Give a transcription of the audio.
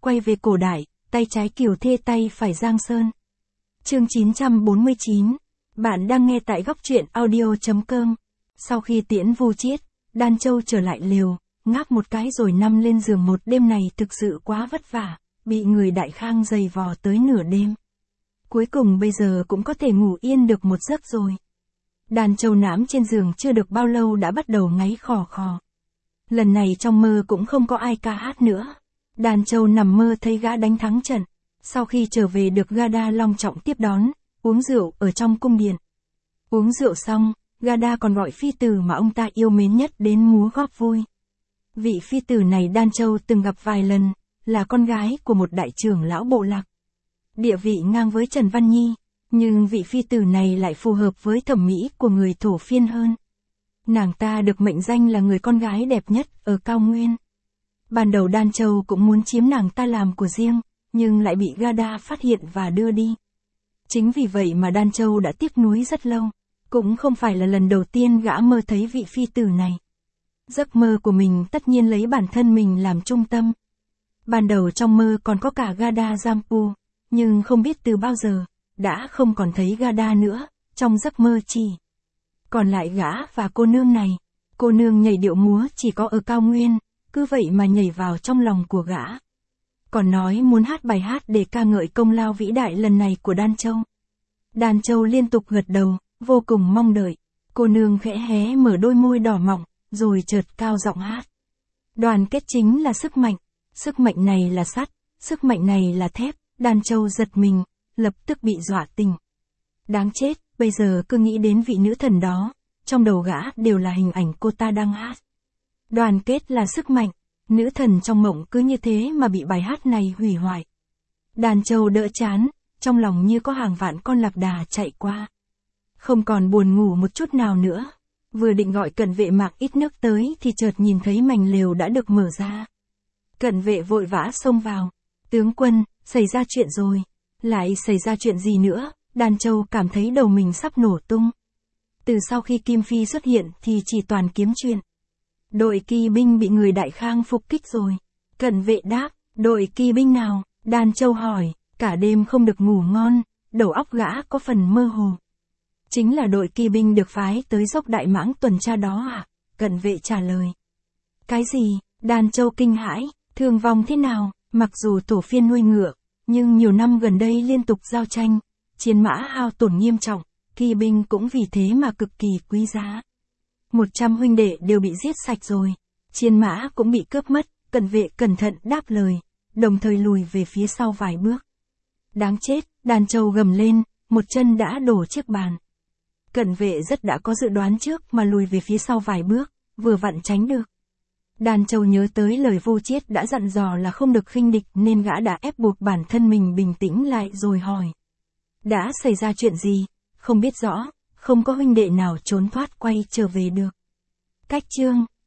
quay về cổ đại, tay trái Kiều Thê tay phải Giang Sơn. Chương 949. Bạn đang nghe tại góc truyện audio.com. Sau khi tiễn Vu Chiết, Đan Châu trở lại lều, ngáp một cái rồi nằm lên giường. Một đêm này thực sự quá vất vả, bị người Đại Khang giày vò tới nửa đêm. Cuối cùng bây giờ cũng có thể ngủ yên được một giấc rồi. Đan Châu nằm trên giường chưa được bao lâu đã bắt đầu ngáy khò khò. Lần này trong mơ cũng không có ai ca hát nữa. Đan Châu nằm mơ thấy gã đánh thắng trận. Sau khi trở về được Gada long trọng tiếp đón, uống rượu ở trong cung điện. Uống rượu xong, Gada còn gọi phi tử mà ông ta yêu mến nhất đến múa góp vui. Vị phi tử này Đan Châu từng gặp vài lần, là con gái của một đại trưởng lão bộ lạc. Địa vị ngang với Trần Văn Nhi, nhưng vị phi tử này lại phù hợp với thẩm mỹ của người thổ phiên hơn. Nàng ta được mệnh danh là người con gái đẹp nhất ở cao nguyên. Ban đầu Đan Châu cũng muốn chiếm nàng ta làm của riêng, nhưng lại bị Gada phát hiện và đưa đi. Chính vì vậy mà Đan Châu đã tiếc nuối rất lâu. Cũng không phải là lần đầu tiên gã mơ thấy vị phi tử này. Giấc mơ của mình tất nhiên lấy bản thân mình làm trung tâm. Ban đầu trong mơ còn có cả Gada Jampu, nhưng không biết từ bao giờ, đã không còn thấy Gada nữa, trong giấc mơ chỉ còn lại gã và cô nương này. Cô nương nhảy điệu múa chỉ có ở cao nguyên, cứ vậy mà nhảy vào trong lòng của gã. Còn nói muốn hát bài hát để ca ngợi công lao vĩ đại lần này của Đan Châu. Đan Châu liên tục gật đầu, vô cùng mong đợi. Cô nương khẽ hé mở đôi môi đỏ mọng, rồi chợt cao giọng hát. Đoàn kết chính là sức mạnh này là sắt, sức mạnh này là thép. Đan Châu giật mình, lập tức bị dọa tỉnh. Đáng chết, bây giờ cứ nghĩ đến vị nữ thần đó, trong đầu gã đều là hình ảnh cô ta đang hát. Đoàn kết là sức mạnh, nữ thần trong mộng cứ như thế mà bị bài hát này hủy hoại. Đan Châu đỡ chán, trong lòng như có hàng vạn con lạc đà chạy qua. Không còn buồn ngủ một chút nào nữa. Vừa định gọi cận vệ mặc ít nước tới thì chợt nhìn thấy mành lều đã được mở ra. Cận vệ vội vã xông vào. Tướng quân, xảy ra chuyện rồi. Lại xảy ra chuyện gì nữa? Đan Châu cảm thấy đầu mình sắp nổ tung. Từ sau khi Kim Phi xuất hiện thì chỉ toàn kiếm chuyện. Đội kỳ binh bị người Đại Khang phục kích rồi. Cận vệ đáp, đội kỳ binh nào? Đan Châu hỏi, cả đêm không được ngủ ngon, đầu óc gã có phần mơ hồ. Chính là đội kỳ binh được phái tới dốc Đại Mãng tuần tra đó à? Cận vệ trả lời. Cái gì? Đan Châu kinh hãi, thương vong thế nào? Mặc dù thổ phiên nuôi ngựa, nhưng nhiều năm gần đây liên tục giao tranh, chiến mã hao tổn nghiêm trọng, kỳ binh cũng vì thế mà cực kỳ quý giá. 100 huynh đệ đều bị giết sạch rồi, chiến mã cũng bị cướp mất. Cận vệ cẩn thận đáp lời, đồng thời lùi về phía sau vài bước. Đáng chết, Đan Châu gầm lên, một chân đã đổ chiếc bàn. Cận vệ rất đã có dự đoán trước mà lùi về phía sau vài bước, vừa vặn tránh được. Đan Châu nhớ tới lời Vu Chiết đã dặn dò là không được khinh địch nên gã đã ép buộc bản thân mình bình tĩnh lại rồi hỏi. Đã xảy ra chuyện gì? Không biết rõ, không có huynh đệ nào trốn thoát quay trở về được. Cách chương